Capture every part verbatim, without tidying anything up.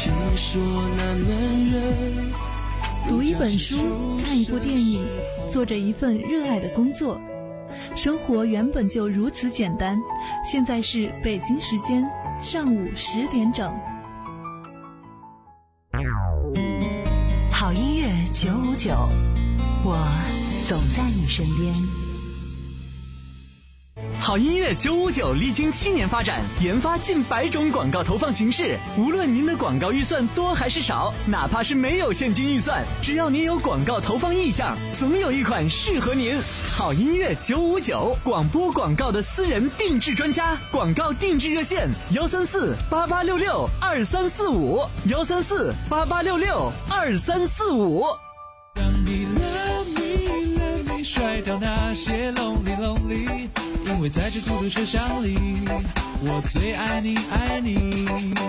听说那男人读一本书，看一部电影，做着一份热爱的工作，生活原本就如此简单。现在是北京时间上午十点整。 好音乐九五九，我总在你身边。 好音乐九五九历经七年发展，研发近百种广告投放形式。无论您的广告预算多还是少，哪怕是没有现金预算，只要您有广告投放意向，总有一款适合您。好音乐九五九，广播广告的私人定制专家，广告定制热线幺三四八八六六二三四五幺三四八八六六二三四五。 让你 love me love me 甩掉那些 lonely lonely， 因为在这孤独车厢里，我最爱你爱你。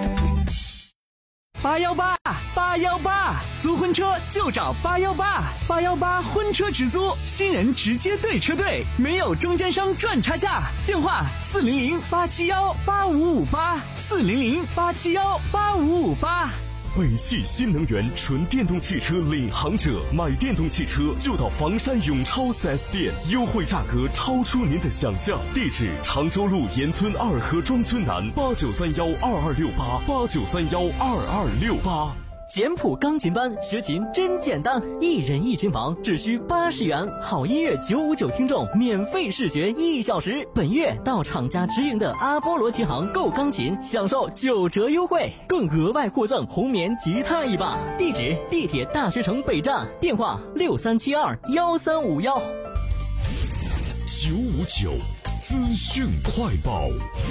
八幺八八幺八，租婚车就找八幺八八幺八婚车直租，新人直接对车队，没有中间商赚差价。电话四零零八七幺八五五八四零零八七幺八五五八。 北汽新能源纯电动汽车领航者，买电动汽车就到房山永超 四 S 店，优惠价格超出您的想象。地址：常州路沿村二河庄村南，八九三幺二二六八八九三幺二二六八。 简谱钢琴班学琴真简单，一人一琴房只需八十元。好音乐九五九听众免费试学一小时。本月到厂家直营的阿波罗琴行购钢琴，享受九折优惠，更额外获赠红棉吉他一把。地址：地铁大学城北站，电话六三七二幺三五幺。 九五九资讯快报。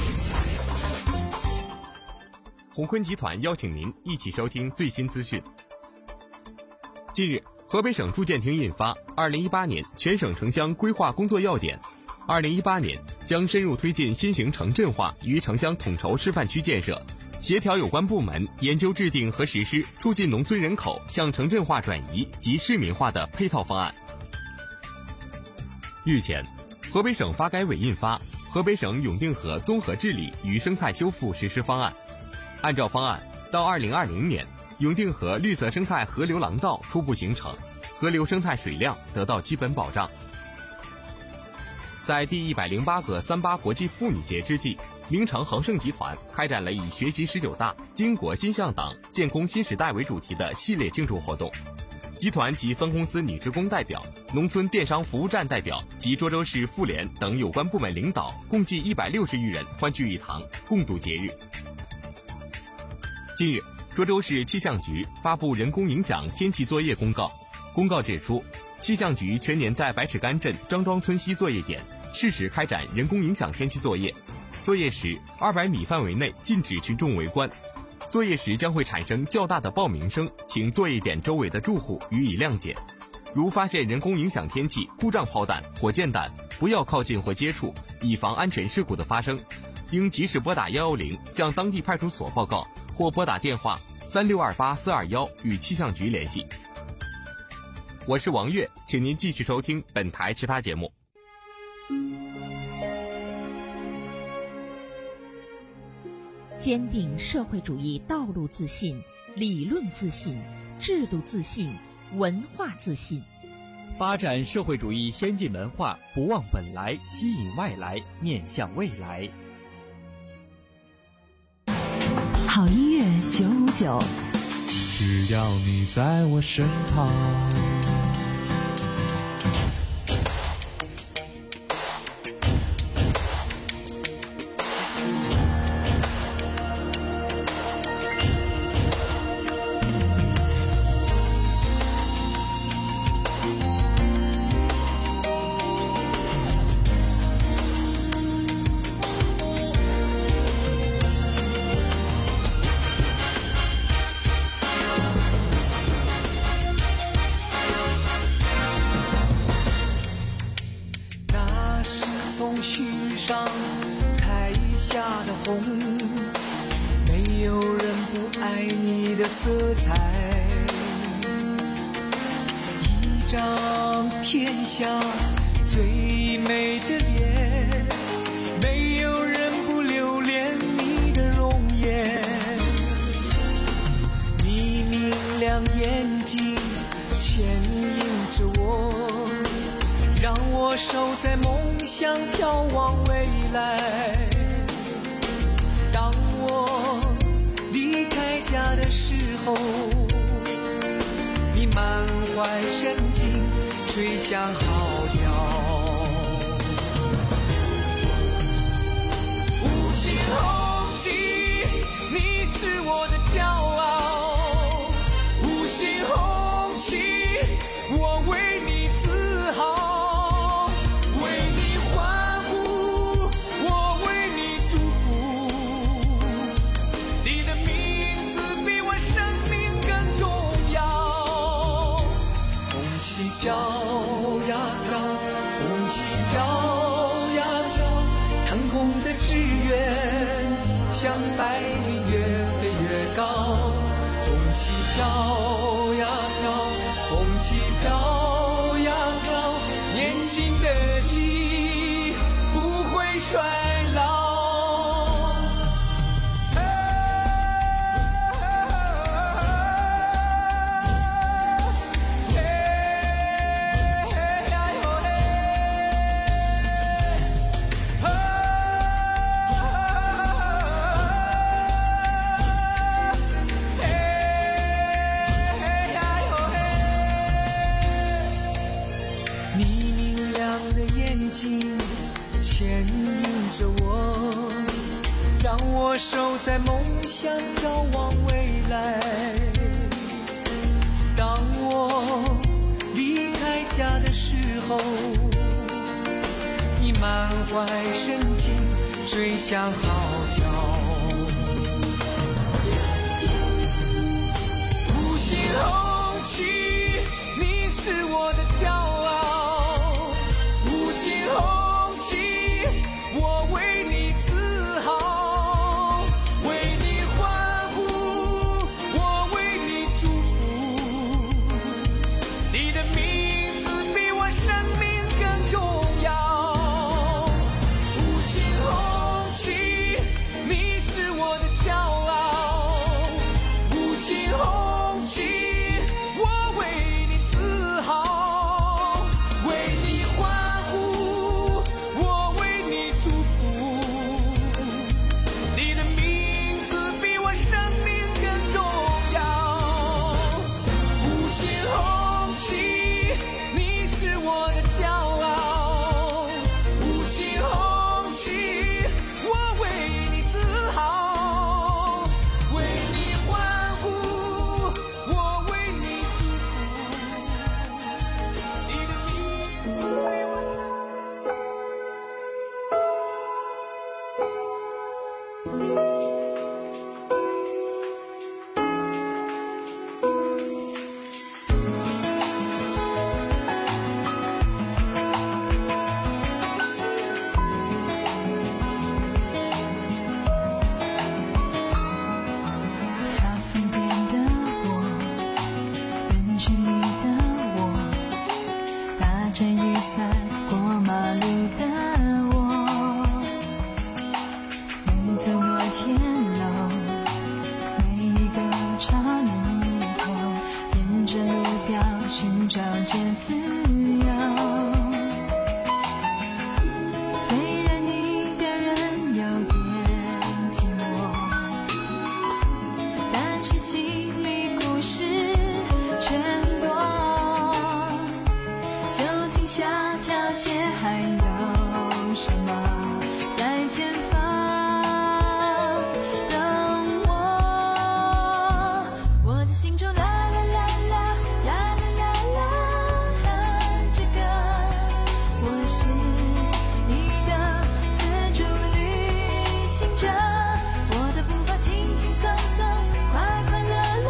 鸿坤集团邀请您一起收听最新资讯。近日，河北省住建厅印发《二零一八年全省城乡规划工作要点》，二零一八年将深入推进新型城镇化与城乡统筹示范区建设，协调有关部门研究制定和实施促进农村人口向城镇化转移及市民化的配套方案。日前，河北省发改委印发《河北省永定河综合治理与生态修复实施方案》。按照方案，到二零二零年，永定河绿色生态河流廊道初步形成，河流生态水量得到基本保障。在第一百零八个三八国际妇女节之际，明城恒盛集团开展了以学习十九大、巾帼新向党、建功新时代为主题的系列庆祝活动。集团及分公司女职工代表、农村电商服务站代表及涿州市妇联等有关部门领导共计一百六十余人欢聚一堂，共度节日。近日，涿州市气象局发布人工影响天气作业公告。公告指出，气象局全年在百尺竿镇张庄村西作业点适时开展人工影响天气作业。作业时，二百米范围内禁止群众围观。作业时将会产生较大的爆鸣声，请作业点周围的住户予以谅解。如发现人工影响天气故障炮弹、火箭弹，不要靠近或接触，以防安全事故的发生。应及时拨打一一零向当地派出所报告，或拨打电话三六二八四二一与气象局联系。我是王悦，请您继续收听本台其他节目。 坚定社会主义道路自信、理论自信、制度自信、文化自信， 发展社会主义先进文化，不忘本来，吸引外来，面向未来。 好音乐九五九， 只要你在我身旁。 从须上采下的红，没有人不爱你的色彩，一张天下最美的脸，没有人不留恋你的容颜。 亮眼睛牵引着我，让我守在梦想眺望未来。当我离开家的时候，你满怀深情吹响号角。五星红旗，你是我的骄傲。五星红旗，我为你自豪，为你欢呼，我为你祝福。你的名字比我生命更重要。红旗飘呀飘，红旗飘呀飘，腾空的志愿像百里越飞越高。红旗飘呀飘，红旗飘呀飘，年轻的记忆不会衰老。牵引着我，让我守在梦想眺望未来。当我离开家的时候，你满怀深情吹响号角。五星红旗，你是我的骄傲。五星红旗，我为你自豪，为你欢呼，我为你祝福。你的名字比我生命更重要。五星红旗，你是我的骄傲。五星红旗，我为你自豪，为你欢呼，我为你祝福。你的名字比我生命更重要。五星红旗，你是我的骄傲。五星红旗，我为你自豪，为你欢呼，我为你祝福。你的名字比我生咖啡店的我，人群里的我，打着雨伞过马路的我，没走过天楼，每一个岔路口，沿着路标寻找着自由。虽然一个人有点寂寞，但是心里故事却很多。究竟下条街还有什么在前方等我？我的心中啦啦啦啦啦啦啦啦，这个我是一个自助旅行者，我的步伐轻轻松松，快快乐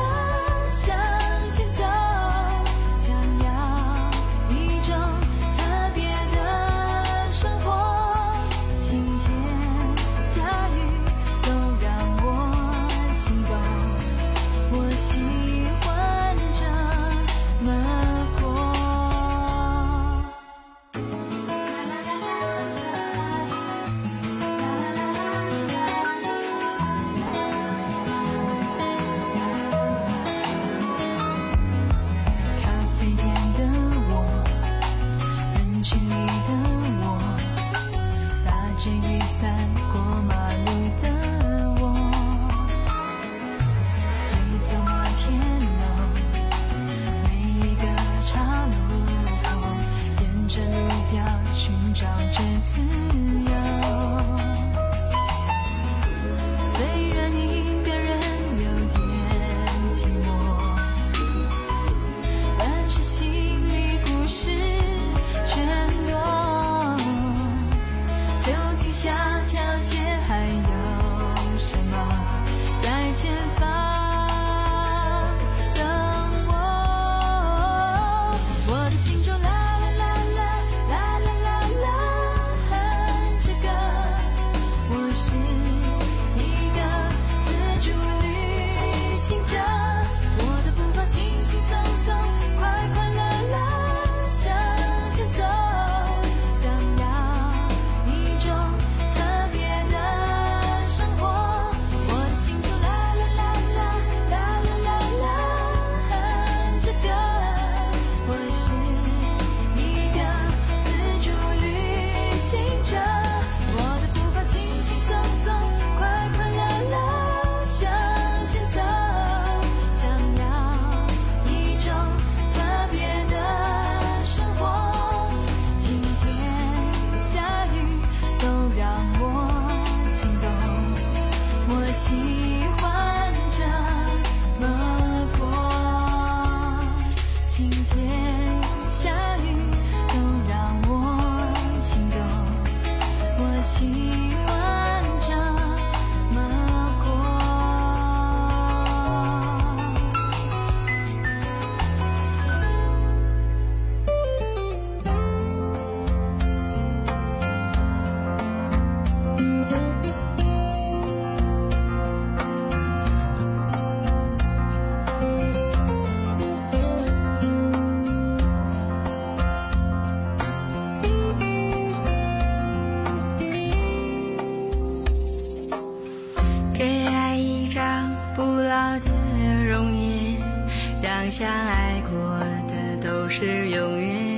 的容颜，让相爱过的都是永远。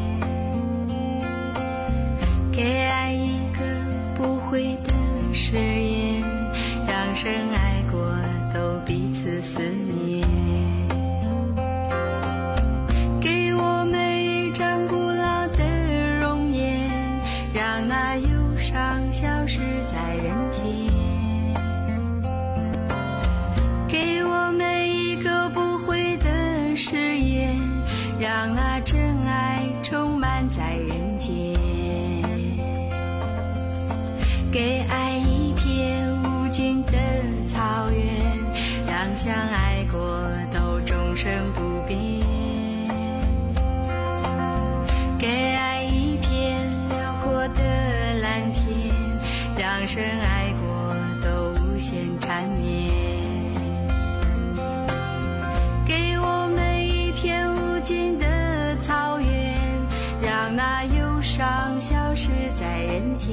给爱一个不悔的誓言，让深爱过都彼此思念。给我们一张古老的容颜，让那忧伤消失在人间。给我们一个不悔的誓言，让那真爱充满在人间。给爱一片无尽的草原，让相爱过都终生不变。给爱一片辽阔的蓝天，让深爱过都无限缠绵。给我们一片无尽的草原，让那忧伤消失在人间。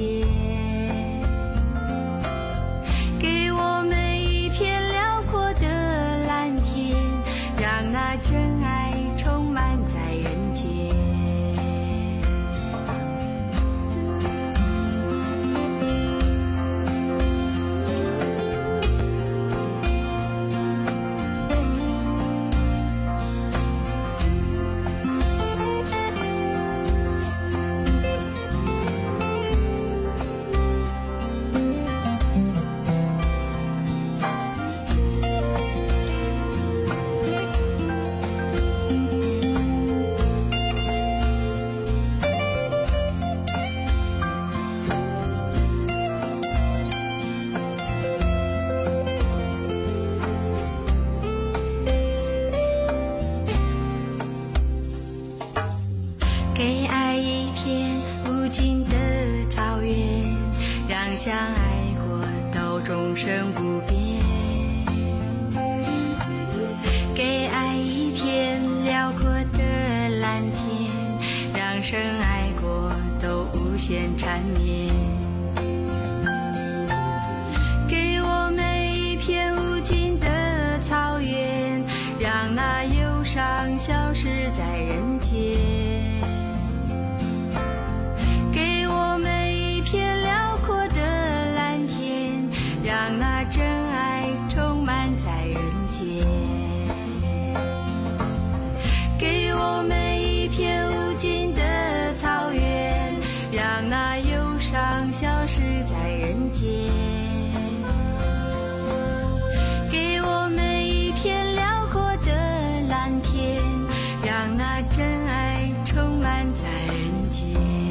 给我们一片辽阔的蓝天，让那真爱充满在人间。给爱一片无尽的草原，让相爱过都终生不变。给爱一片辽阔的蓝天，让深爱过都无限缠绵。给我们一片无尽的草原，让那忧伤消失在人间。给我们一片辽阔的蓝天，让那真爱充满在人间。给我们一片无尽的草原，让那忧伤消失在人间。给我们一片辽阔的蓝天，让那真爱充满在人间。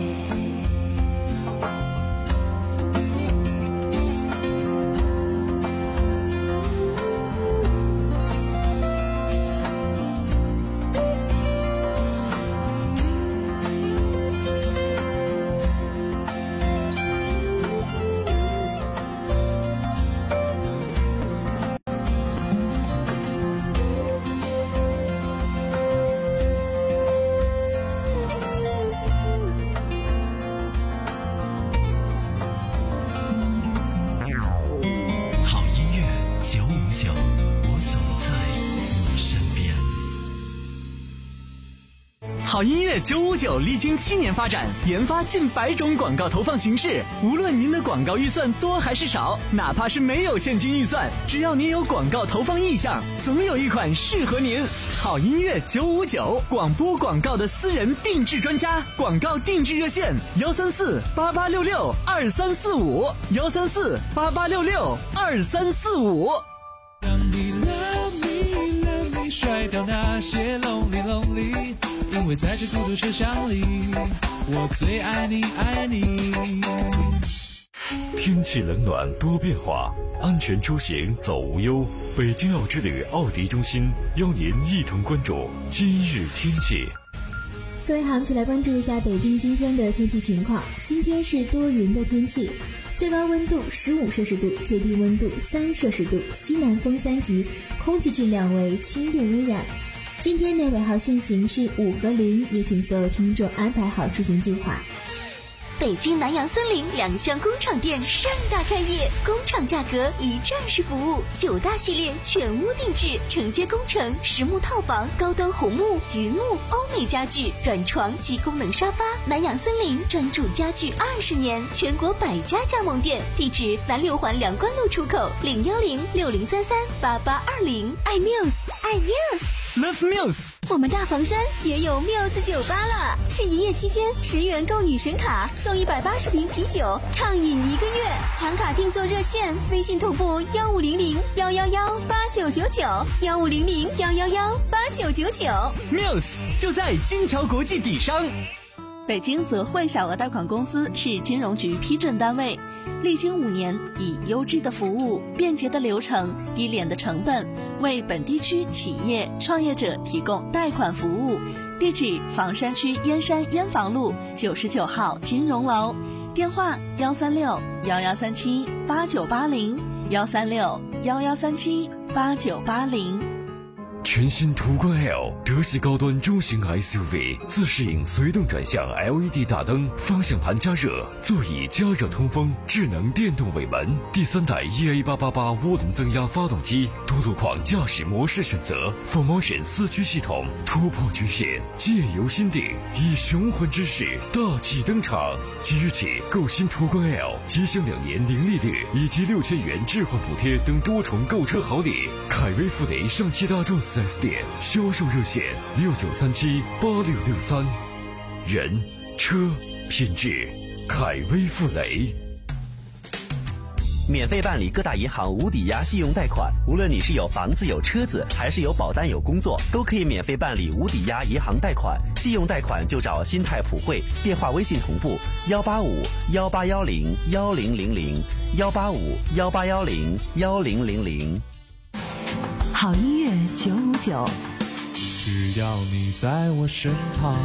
好音乐九五九历经七年发展，研发近百种广告投放形式。无论您的广告预算多还是少，哪怕是没有现金预算，只要您有广告投放意向，总有一款适合您。好音乐九五九，广播广告的私人定制专家，广告定制热线：幺三四八八六六二三四五，幺三四八八六六二三四五。 让你 love me love me 甩掉那些 lonely lonely， 因为在这孤独车厢里，我最爱你爱你。 天气冷暖多变化，安全出行走无忧。北京奥之旅奥迪中心邀您一同关注今日天气。 各位好，我们一起来关注一下北京今天的天气情况。今天是多云的天气，最高温度十五摄氏度，最低温度三摄氏度，西南风三级，空气质量为轻度污染。今天的尾号限行是五和零，也请所有听众安排好出行计划。 北京南洋森林两厢工厂店盛大开业，工厂价格一站式服务，九大系列全屋定制，承接工程、实木套房、高端红木、榆木、欧美家具、软床及功能沙发。南洋森林专注家具二十年，全国百家加盟店，地址南六环梁关路出口，零幺零六零三三八八二零。爱 Muse， 爱 Muse。Love Muse， 我们大房山也有 Muse 酒吧了，是营业期间十元购女神卡送一百八十瓶啤酒，畅饮一个月。抢卡订座热线：微信同步幺五零零幺幺幺八九九九，幺五零零幺幺幺八九九九。 Muse 就在金桥国际底商。 北京泽汇小额贷款公司是金融局批准单位，历经五年，以优质的服务、便捷的流程、低廉的成本，为本地区企业创业者提供贷款服务。地址：房山区燕山燕房路九十九号金融楼，电话：幺三六幺幺三七八九八零，幺三六幺幺三七八九八零。 全新途观 L 德系高端中型 S U V， 自适应随动转向 L E D 大灯，方向盘加热，座椅加热通风，智能电动尾门，第三代 E A 八八八涡轮增压发动机，多路况驾驶模式选择 ，four motion 四驱系统，突破局限，借由心定，以雄浑之势大气登场。即日起购新途观 L， 即享两年零利率以及六千元置换补贴等多重购车好礼。凯威富雷上汽大众四 S 店销售热线六九三七八六六三，人车品质，凯威富雷。 免费办理各大银行无抵押信用贷款，无论你是有房子有车子，还是有保单有工作，都可以免费办理无抵押银行贷款。信用贷款就找新泰普惠，电话微信同步幺八五幺八幺零幺零零零幺八五幺八幺零幺零零零。 好音乐九五九， 只要你在我身旁。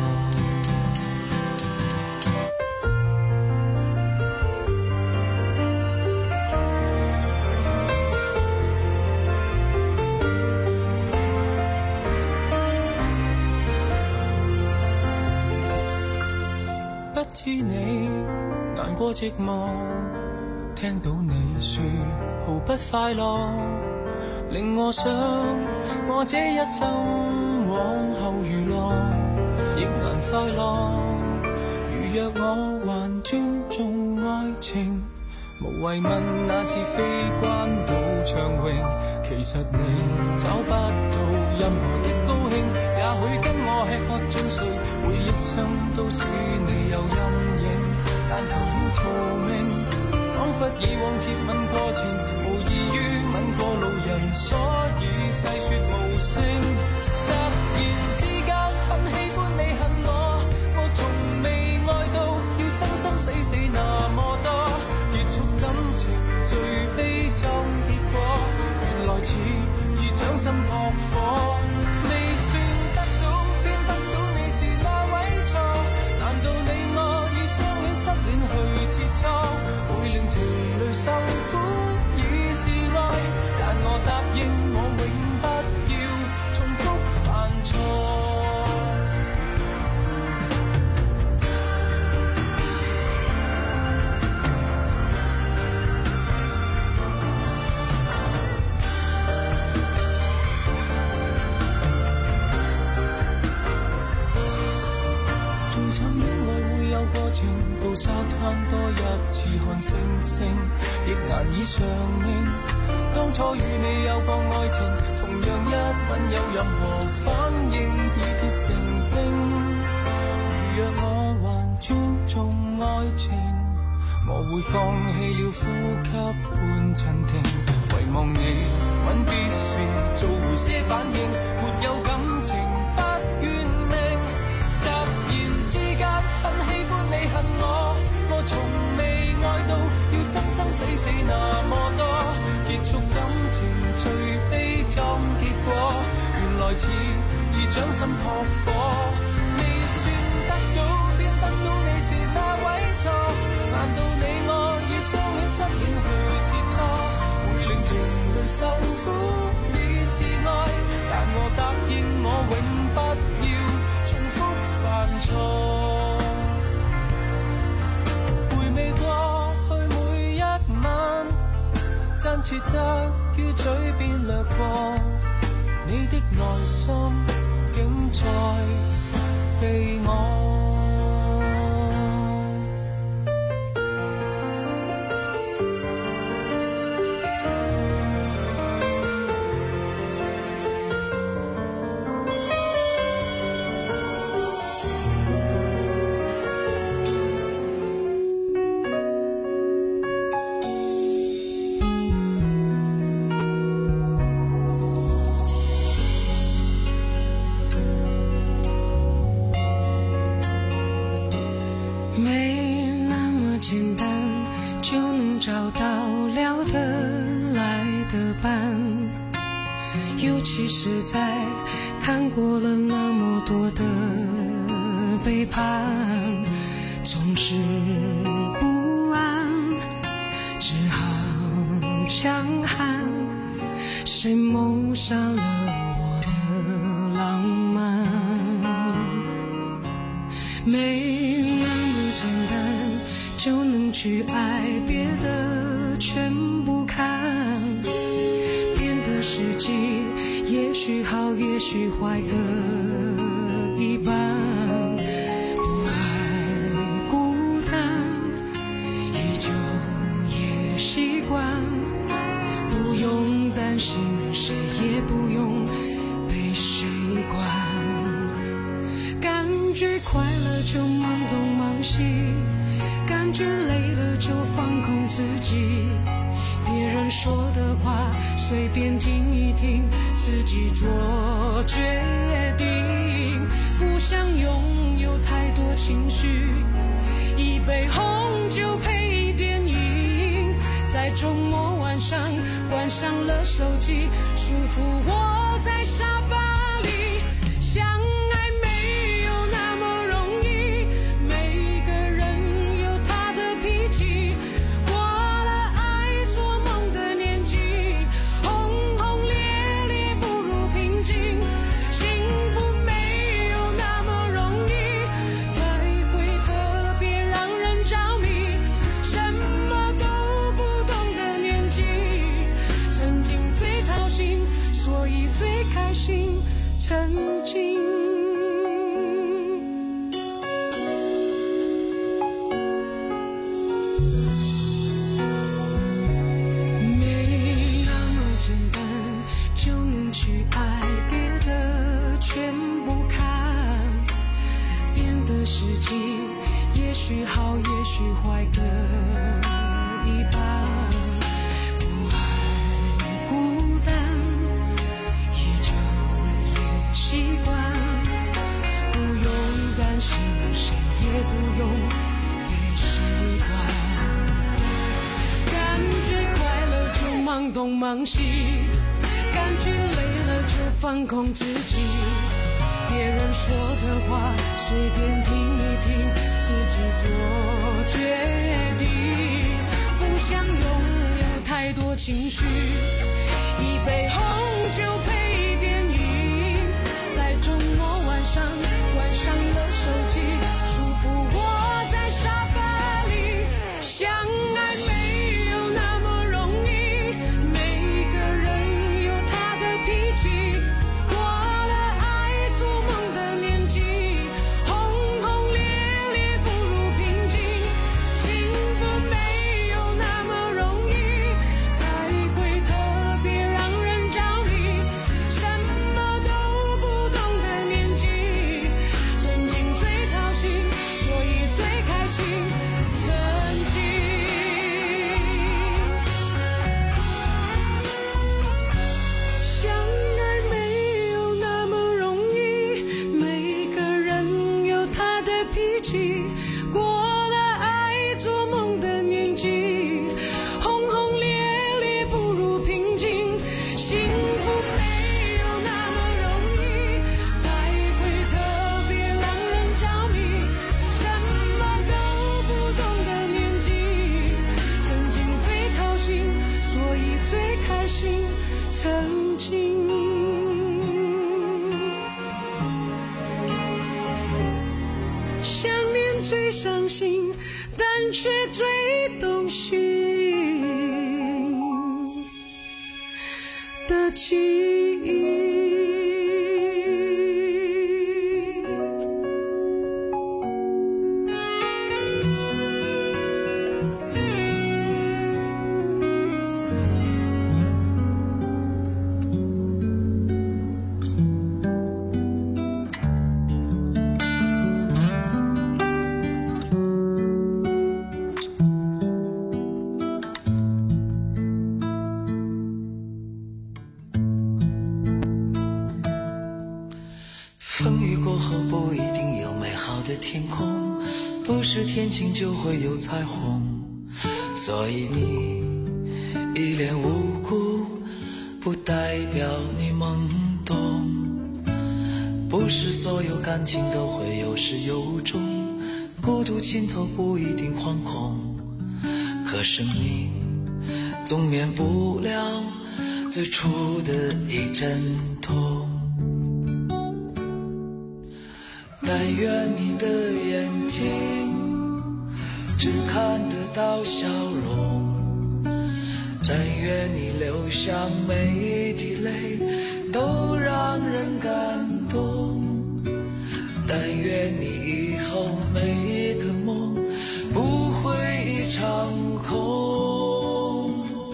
不知你難過寂寞，聽到你說毫不快樂，令我想我這一生往後娛樂亦難快樂。如若我還尊重愛情，無謂問那次飛關島暢泳，其實你找不到任何的高興。也許跟我吃喝進睡，每一生都使你有陰影，但求要逃命，彷彿以往接吻過程，無異於吻過路人，所以細說無聲。突然之間很喜歡你恨我，我從未愛到要生生死死那麼多，結束感情最悲壯結果，原來似已掌心撲火。未算得到變不到你是那位錯，難道你我以相戀失戀去切磋，會令情侶受苦已是愛，但我答應我永不要重複犯錯。做尋戀愛會有過程，到沙灘多一次看星星，亦難以上映。當初與你有過愛情，同樣一吻有任何反應已結成冰。如若我還尊重愛情，我會放棄了呼吸半鎮定，遺忘你吻別時做回些反應，沒有感情不怨命。突然之間很喜歡你恨我，我從未愛到要生生死死那麼多，結束感情最悲壯結果，原來似已掌心撲火。未算得到便得到你是那位錯，難道你我以相戀失戀去切磋，會令情侶受苦已是愛，但我答應我永不要重複犯錯。 親切得於嘴邊掠過，你的內心竟在被我找到聊得来的伴，尤其是在看过了那么多的背叛，总是不安，只好强悍。谁谋杀了我的浪漫？没那么简单就能去爱，别的全不看，变得实际，也许好也许坏各一半，不爱孤单，依旧也习惯，不用担心，谁也不用被谁管，感觉快乐就忙东忙西，感觉累了就放空自己，别人说的话随便听一听，自己做决定，不想拥有太多情绪，一杯红酒配电影，在周末晚上关上了手机，舒服窝在沙发里，想曾经没那么简单就能去爱，别的全不看，变得实际，也许好也许坏各一半，不爱孤单，依旧习惯，不用担心，谁也不用被谁管，感觉快乐就忙东忙西，感觉累了就放空自己，别人说的话随便听一听，自己做决定，不想拥有太多情绪，一杯红酒配电影，在周末晚上关上了手机，舒服窝在沙发里，相爱没有那么容易，每个人有他的脾气，过了爱做梦的年纪，轰轰烈烈不如平静，幸福没有那么容易，才会特别让人着迷，什么都不懂的年纪，曾经最掏心，所以最开心，曾经相爱没有那么容易，每个人有他的脾气，过了爱做梦的年纪，轰轰烈烈不如平静，幸福没有那么容易，才会特别让人着迷，什么都不懂的年纪，曾经最掏心，所以最开心，曾经想念最伤心，但却最动心。 的记忆。 风雨过后不一定有美好的天空，不是天晴就会有彩虹，所以你一脸无辜不代表你懵懂，不是所有感情都会有始有终，孤独尽头不一定惶恐，可生命总免不了最初的一阵痛。但愿你的眼睛只看得到笑容，但愿你流下每一滴泪都让人感动，但愿你以后每一个梦不会一场空。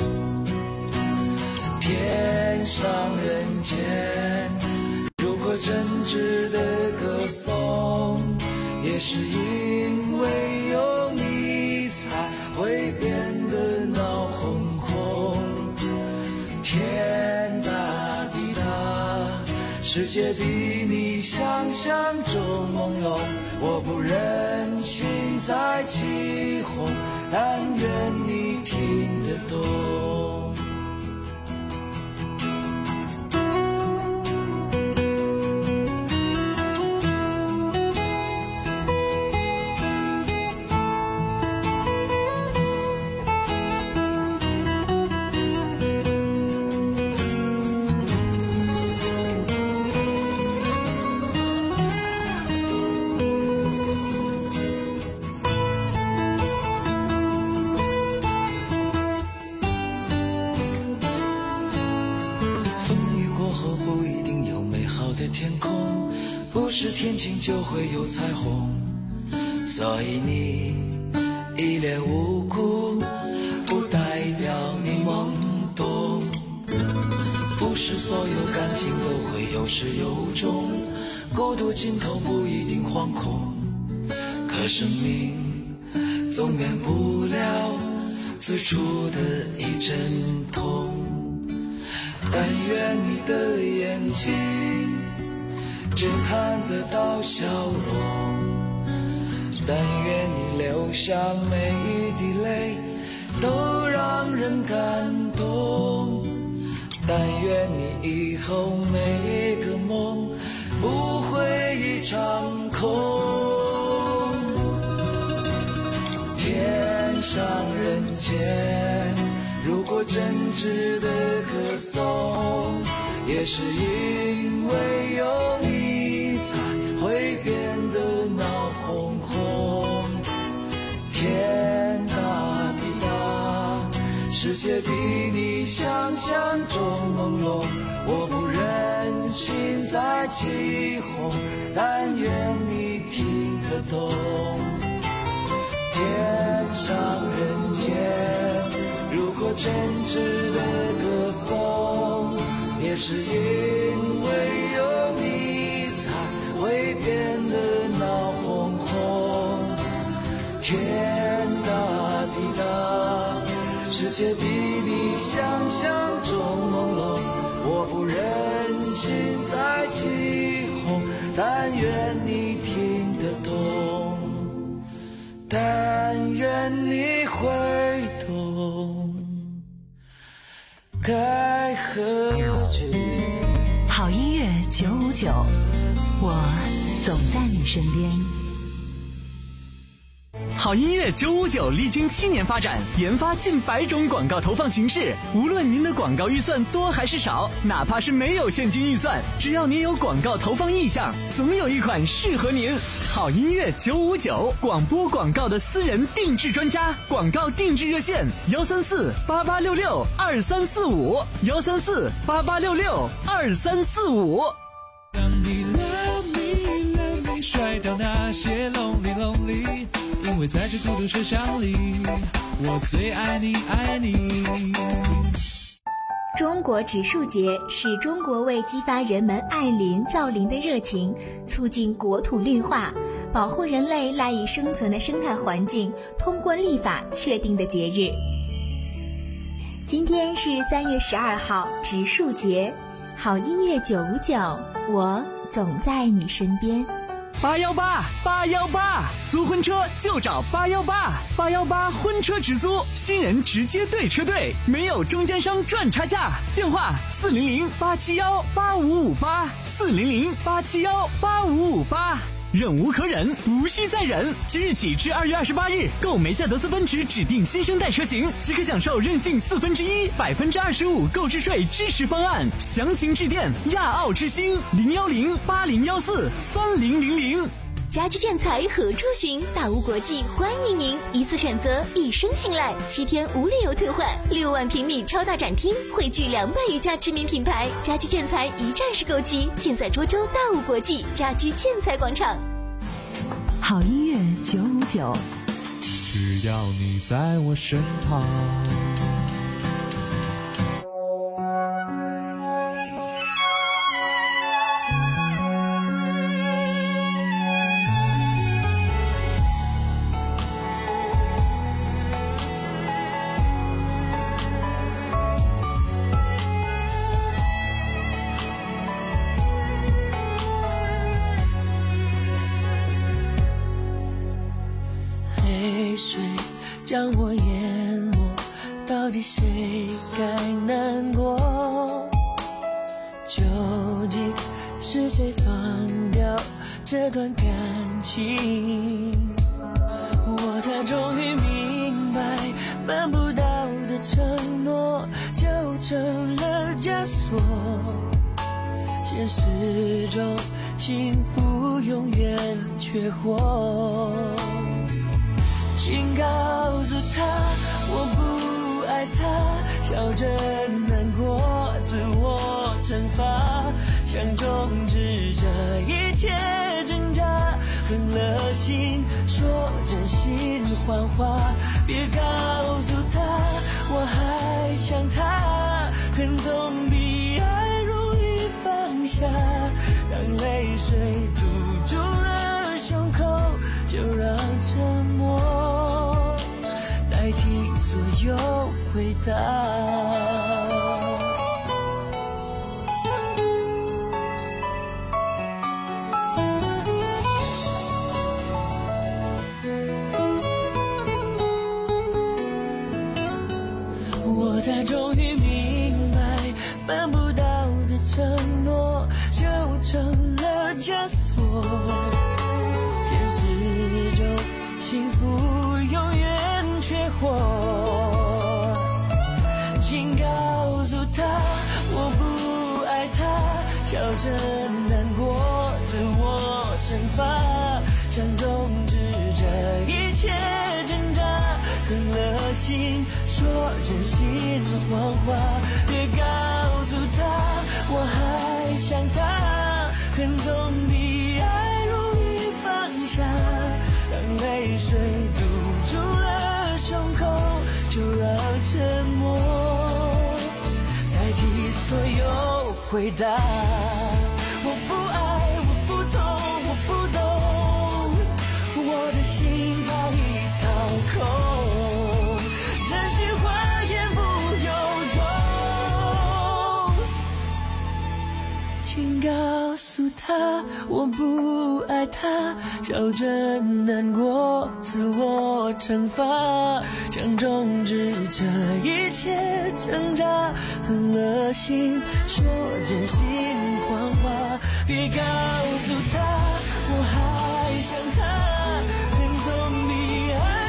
天上人间，如果真挚的歌颂，也是因为有你才会变得闹哄哄。天大地大，世界比你想象中朦胧，我不忍心再起哄，但愿你听得懂。不是天晴就会有彩虹，所以你一脸无辜不代表你懵懂，不是所有感情都会有始有终，孤独尽头不一定惶恐，可生命总免不了最初的一阵痛。但愿你的眼睛只看得到笑容，但愿你流下每一滴泪都让人感动，但愿你以后每一个梦不会一场空。天上人间，如果真挚的歌颂，也是因为有你才会变得闹哄哄。天大地大，世界比你想象中朦胧，我不忍心再起哄，但愿你听得懂。天上人间，如果真挚的歌颂，也是因为有你才会变得闹哄哄。天大地大，世界比你想象中朦胧，我不忍心再起哄，但愿你听得懂，但愿你会懂该何去。 好音乐九五九，我总在你身边。 好音乐九五九历经七年发展，研发近百种广告投放形式。无论您的广告预算多还是少，哪怕是没有现金预算，只要您有广告投放意向，总有一款适合您。好音乐九五九，广播广告的私人定制专家，广告定制热线：幺三四八八六六二三四五，幺三四八八六六二三四五。 让你 love me love me 甩掉那些 lonely lonely， 因为在这孤独车厢里，我最爱你爱你。 中国植树节是中国为激发人们爱林造林的热情，促进国土绿化，保护人类赖以生存的生态环境，通过立法确定的节日。今天是三月十二号，植树节。好音乐九五九，我总在你身边。 八幺八八幺八，租婚车就找八幺八八幺八婚车直租，新人直接对车队，没有中间商赚差价。电话四零零八七幺八五五八，四零零八七幺八五五八。忍无可忍，无需再忍。即日起至二月二十八日，购梅赛德斯奔驰指定新生代车型，即可享受任性四分之一、百分之二十五购置税支持方案。详情致电亚奥之星零幺零八零幺四三零零零。 家居建材何处寻？大屋国际欢迎您，一次选择，一生信赖，七天无理由退换，六万平米超大展厅，汇聚两百余家知名品牌，家居建材一站式购齐，尽在涿州大屋国际家居建材广场。 好音乐九五九， 只要你在我身旁。 泪水将我淹没，到底谁该难过？究竟是谁放掉这段感情？我才终于明白，办不到的承诺就成了枷锁，现实中幸福永远缺货。请告诉他我不爱他，笑着难过，自我惩罚，想终止这一切挣扎，狠了心说真心谎话，别告诉他我还想他，恨总比爱容易放下，当泪水堵住了胸口，就让沉默代替所有回答。我才终于明白，办不到的承诺就成了枷锁，现实中幸福永远缺货。请告诉他我不爱他，笑着难过，自我惩罚，想终止这一切挣扎，狠了心说真心谎话，别告诉他我还想他，恨总比爱容易放下，当泪水堵住了胸口，就让沉默代替所有回答。我不爱，我不痛，我不懂，我的心早已掏空，真心话言不由衷。请告诉他我不爱他，笑着难过，自我惩罚，想终止这一切挣扎，狠了心说真心谎话，别告诉他我还想他，恨总比爱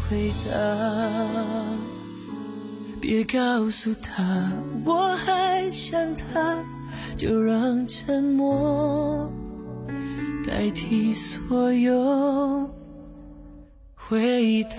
回答。别告诉他我还想他，就让沉默代替所有回答。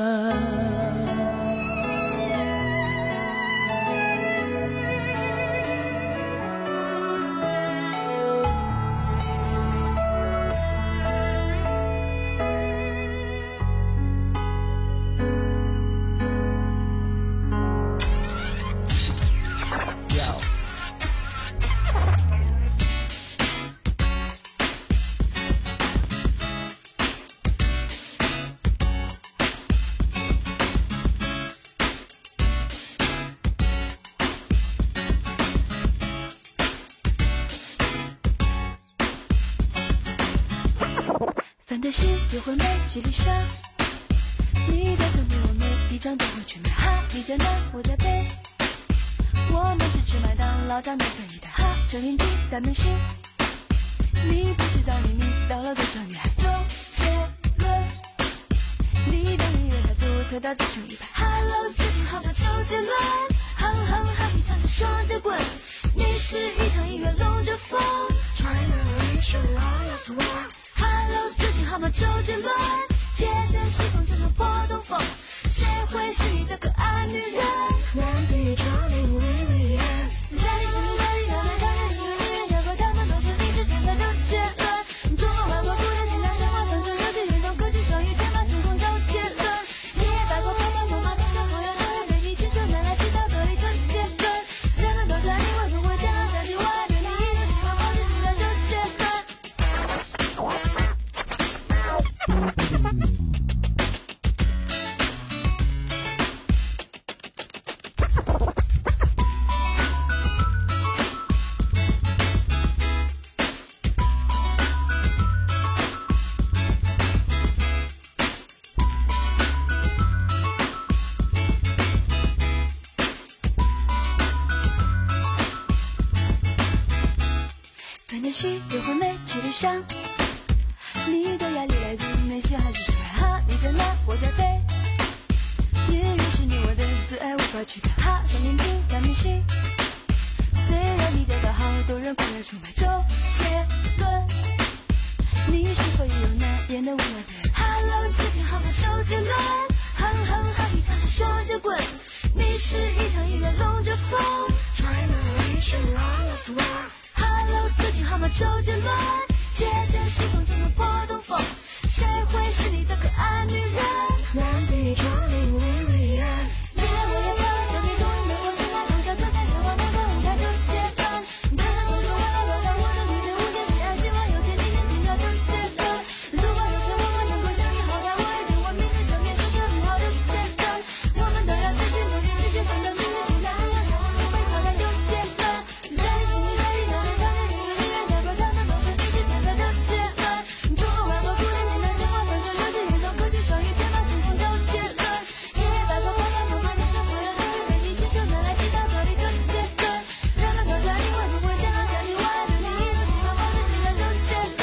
范特西又会美，吉丽莎，你的唱片我每一张都会去买。哈，你在南，我在北，我们是吃麦当劳长大可以的。哈，这年纪大明星，你不知道你迷倒了多少女孩。周杰伦，你的音乐它独特到自成一派。Hello， 最近好多周杰伦，哼哼哈皮唱着双截棍，你是一场音乐龙卷风。Hello， 最近好吗？周杰伦，街上西风成了波动风，谁会是你的可爱女人？难比着你无力言。在你心里哪里有没看见你的女人？要和他们都说你是天才周杰伦。中国外国古典天籁神话传说游戏运动歌剧双语天马行空周杰伦。你也摆过风风风马通常朋友都会对你亲手拿来提到歌里周杰伦。人们都在因为不会讲下去，我爱对你一如既往，我只知道周杰伦。范特西又会美，骑驴上，你的压力来自内心还是失败？哈，你在南，我在北，音乐是你我的最爱，无法取代。哈，少年轻大明星，虽然你得到好多人快乐崇拜。周杰伦，你是否也有那样的无奈对 ？Hello， 最近好吗？周杰伦，哼哼哈皮唱着双截棍，你是一场音乐龙卷风。Hello， 最近好吗？周杰伦，街上西风成了波动风，谁会是你的可爱女人？难比着你无力言。你来我也放，让你终于能够听到从小就在前往那个舞台周杰伦。你看看我说我来我来我的女人无间喜爱，希望有天你能听到周杰伦。如果有天我们能够像你好歹，我一定会明着正面说着很好的周杰伦。我们都要继续努力，继续奋斗，继续听到一样让我们被好的周杰伦。在你心里哪里哪里讨厌你的女人，要不他们都说你是天才周杰伦。中国外国古典天籁神话传说游戏运动歌剧双语天马行空周杰伦。你也摆过风风风马天上朋友都会对你亲手拿来提到歌里周杰伦。人们都在因为不会讲讲你我爱对你一如既往，我只知道周杰伦。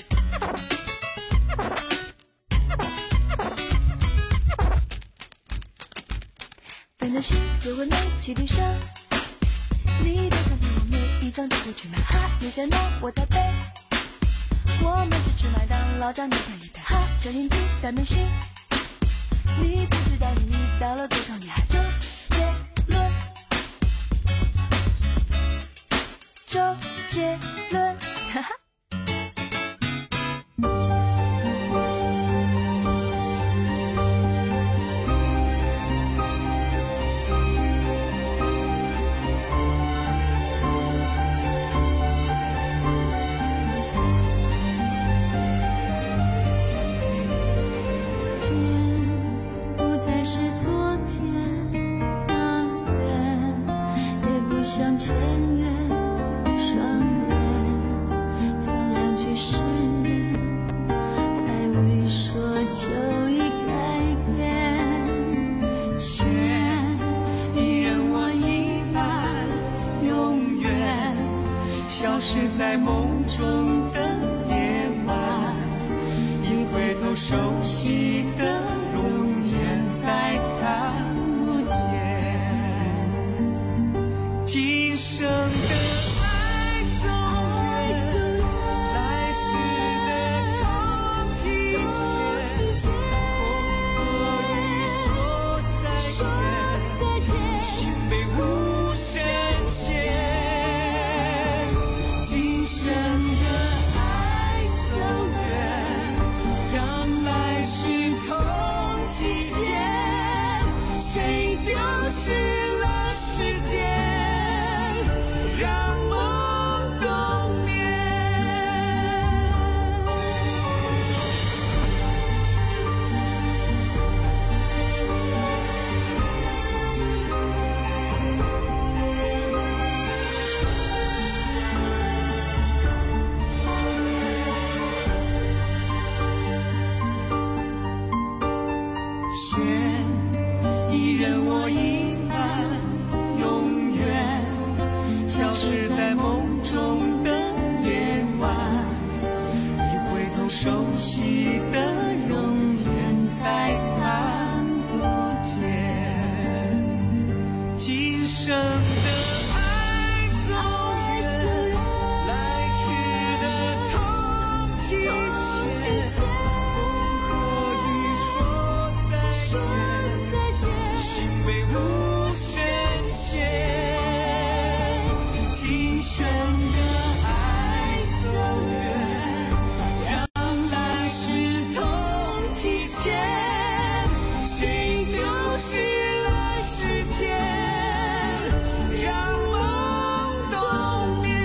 范特西又会美，骑驴上，你的唱片我每一张都会去买。哈，你在南，我在北，我们是吃麦当劳长大可以的。哈，这年纪大明星，你不知道你迷倒了多少女孩。周杰伦，周杰伦，哈哈。像前缘双人，从两句诗还未说就已改变。现一人我一半，永远消失在梦中的夜晚，一回头熟悉的容颜。 来是同体线，谁丢失了时间，让梦冬眠。线一人我一半，永远消失在梦中的夜晚。一回头，熟悉的容颜再看不见。今生的爱走远，来时的同体线。说再见，心被无限牵。今生的爱走远，让来时同体线。谁丢失了时间，让梦冬眠。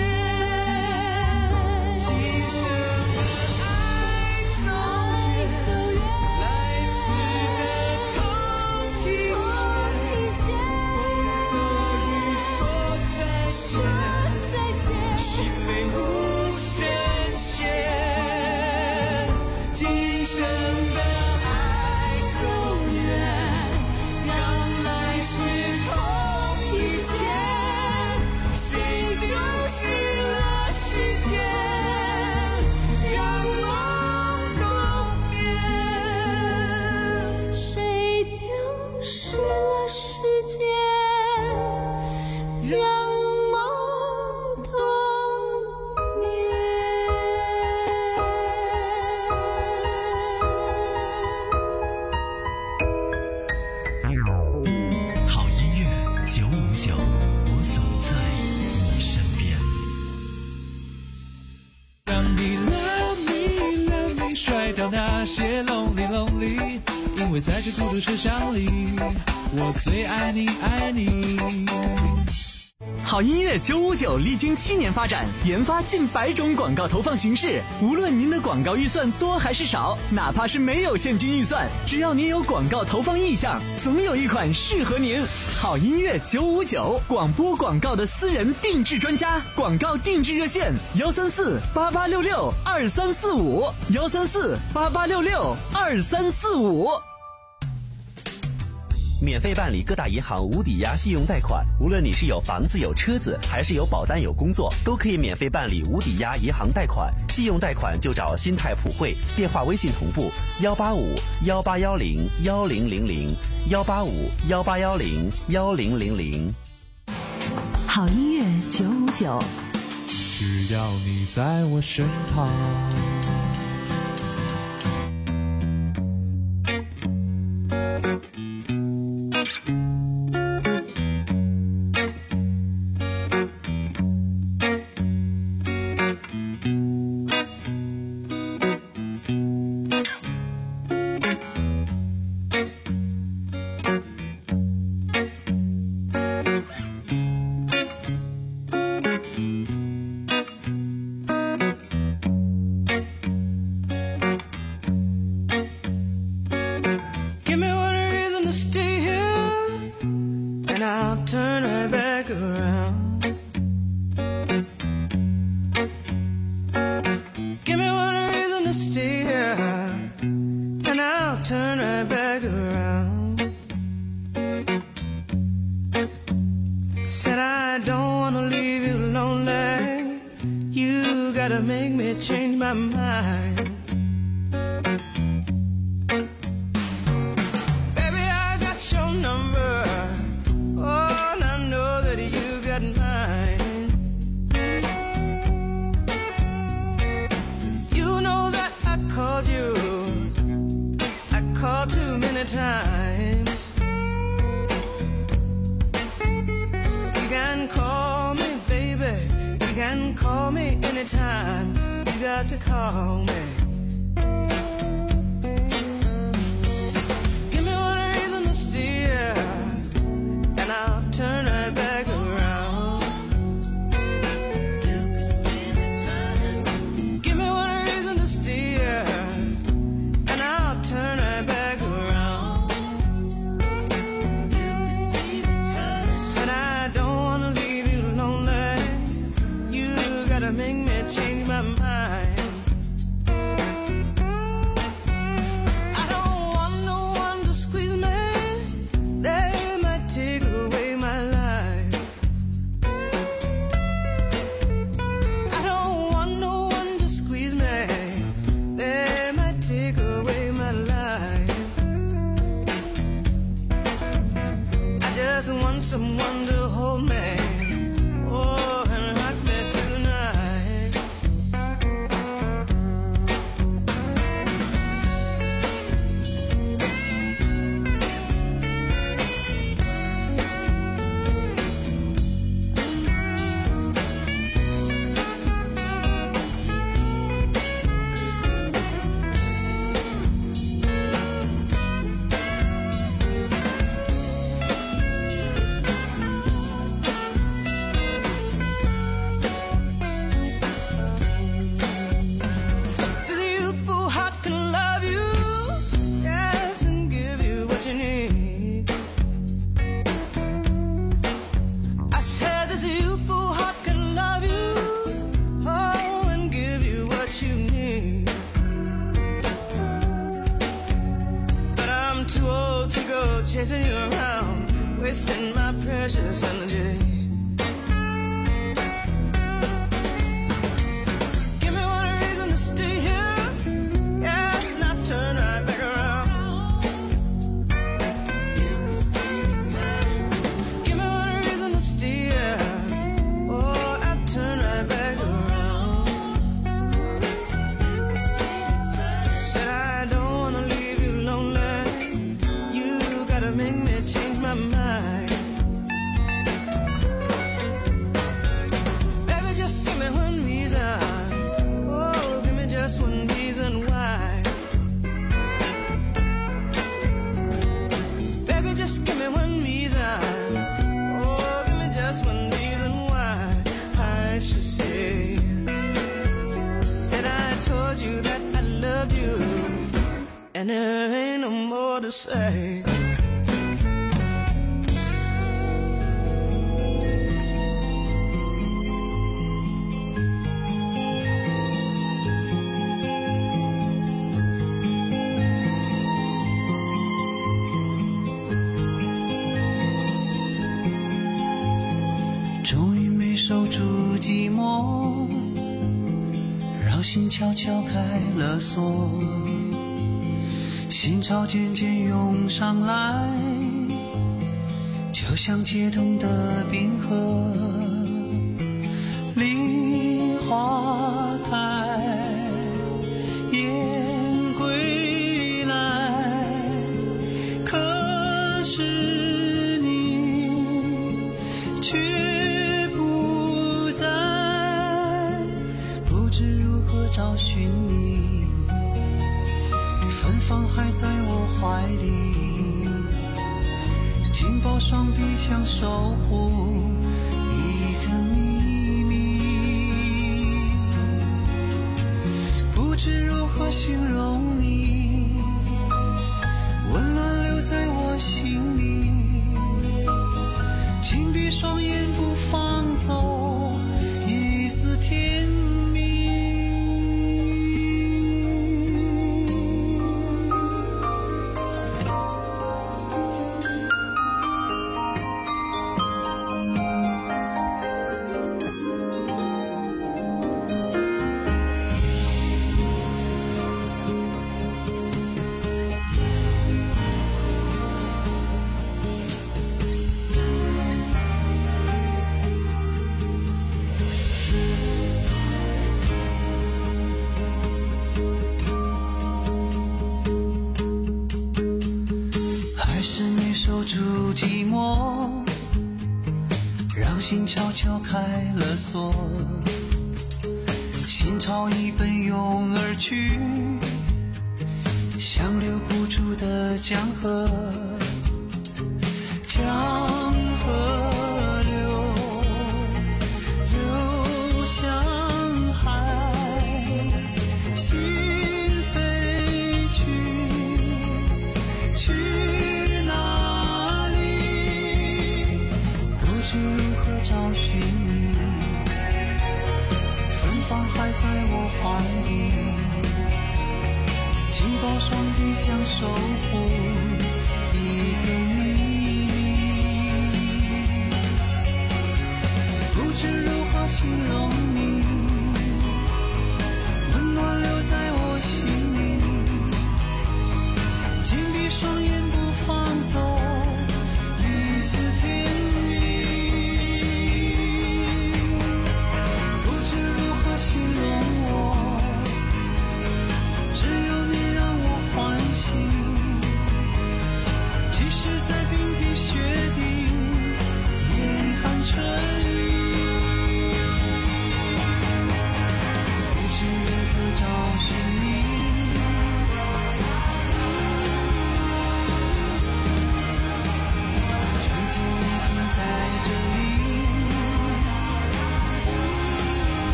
今生的爱走远，来时的同体线，不语说再见，心被无限牵。今生的爱走远，让来时同体线。谁丢失了时间，让梦冬眠。谁丢失了时间，让梦冬眠。 好音乐九五九，我总在你身边。 让你 love me love me 甩掉那些 lonely lonely， 因为在这孤独车厢里，我最爱你爱你。 好音乐九五九历经七年发展，研发近百种广告投放形式。无论您的广告预算多还是少，哪怕是没有现金预算，只要您有广告投放意向，总有一款适合您。好音乐九五九，广播广告的私人定制专家，广告定制热线：幺三四八八六六二三四五，幺三四八八六六二三四五。 免费办理各大银行无抵押信用贷款，无论你是有房子有车子，还是有保单有工作，都可以免费办理无抵押银行贷款。信用贷款就找新泰普惠，电话微信同步幺八五幺八幺零幺零零零幺八五幺八幺零幺零零零。 好音乐九五九， 只要你在我身旁。 turn right back around. Give me one reason to stay here, and I'll turn right back around. Said I don't wanna leave you lonely. You gotta make me change my mind. Baby, I got your number. Oh, and I know that you got mine. You know that I called you. I called too many times. You can call me, baby. You can call me anytime. You got to call me. just want someone to hold me. Oh, and rock me through the night. Chasing you around, wasting my precious energy. Give me one reason to stay here, yes, and I'll turn right back around. Give me one reason to stay here, oh, I'll turn right back around. Said I don't wanna leave you lonely, make me change my mind. Baby, just give me one reason. Oh, give me just one reason why. Baby, just give me one reason. Oh, give me just one reason why I should say. Said I told you that I loved you, and there ain't no more to say. 守住寂寞，让心悄悄开了锁，心潮渐渐涌上来，就像解冻的冰河。梨花开，雁归来，可是你却找寻你，芬芳还在我怀里，紧抱双臂想守护一个秘密，不知如何形容你，温暖留在我心里，紧闭双眼不放走一丝甜蜜。守住寂寞，让心悄悄开了锁，心潮已奔涌而去，像留不住的江河，江河流，流向海，心飞去，去找寻你，芬芳还在我怀里，紧抱双臂想守护一个秘密，不知如何形容你，温暖留在我心里，紧闭双眼不放走一丝甜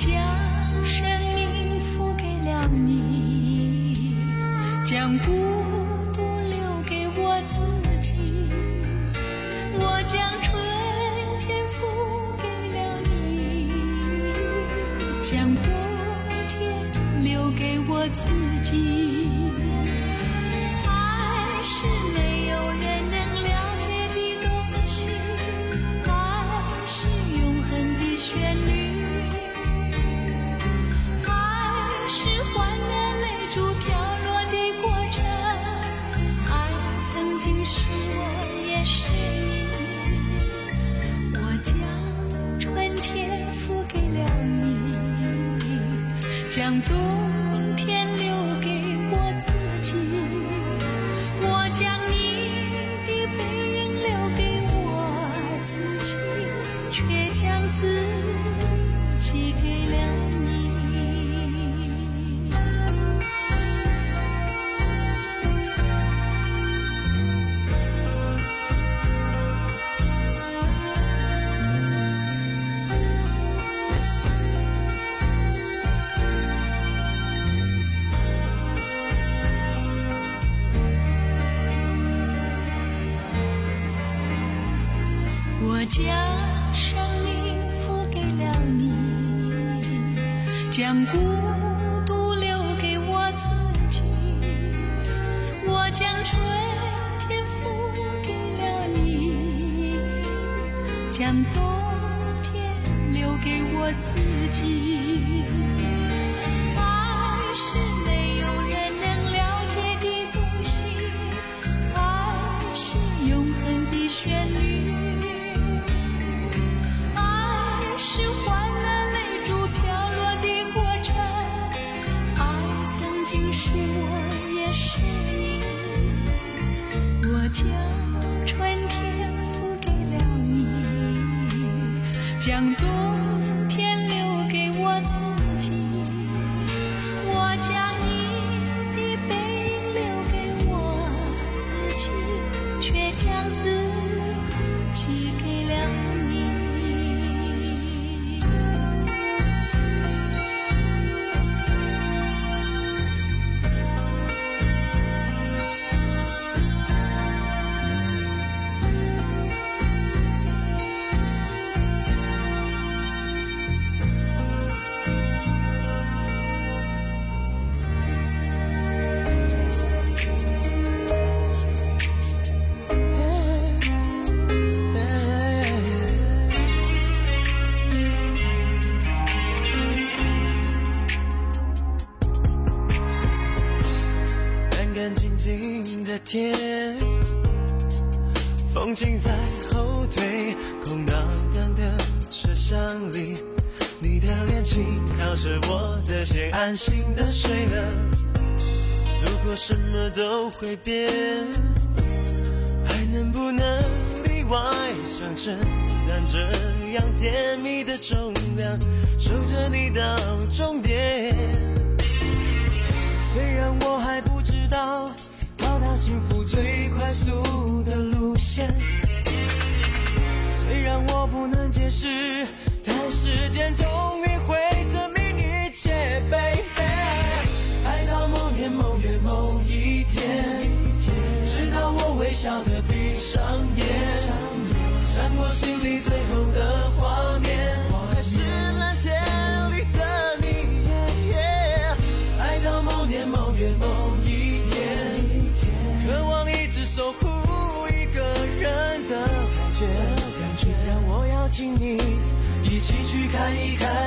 将生命付给了你，将孤独留给我自己。我将春天付给了你，将冬天留给我自己。爱是没有人能了解的东西，爱是永恒的旋律，爱是欢乐泪珠飘落的过程，爱曾经是我也是你。我将春天付给了你，将冬天留给我自己。我将你的背影留给我自己，却将自己给了你。我将生命付给了你，将孤独留给我自己。我将春天付给了你，将冬天留给我自己。爱是没有人能了解的东西，爱是永恒的旋律，是欢乐泪珠飘落的过程，爱曾经是我也是你。我将春天付给了你，将冬天留给我自己。我将你的背影留给我自己，却将自己给了你。 天，风景在后退，空荡荡的车厢里，你的脸轻靠着我的肩，安心的睡了。如果什么都会变，还能不能例外想承担这样甜蜜的重量，守着你到终点。虽然我还不知道到达幸福最快速的路线，虽然我不能解释，但时间终于会证明一切 baby。 爱到某年某月某一天，直到我微笑的闭上眼，闪过心里最后的画面，还是蓝天里的你。爱到某年某月某一天，渴望一直守护一个人的感觉，让我邀请你一起去看一看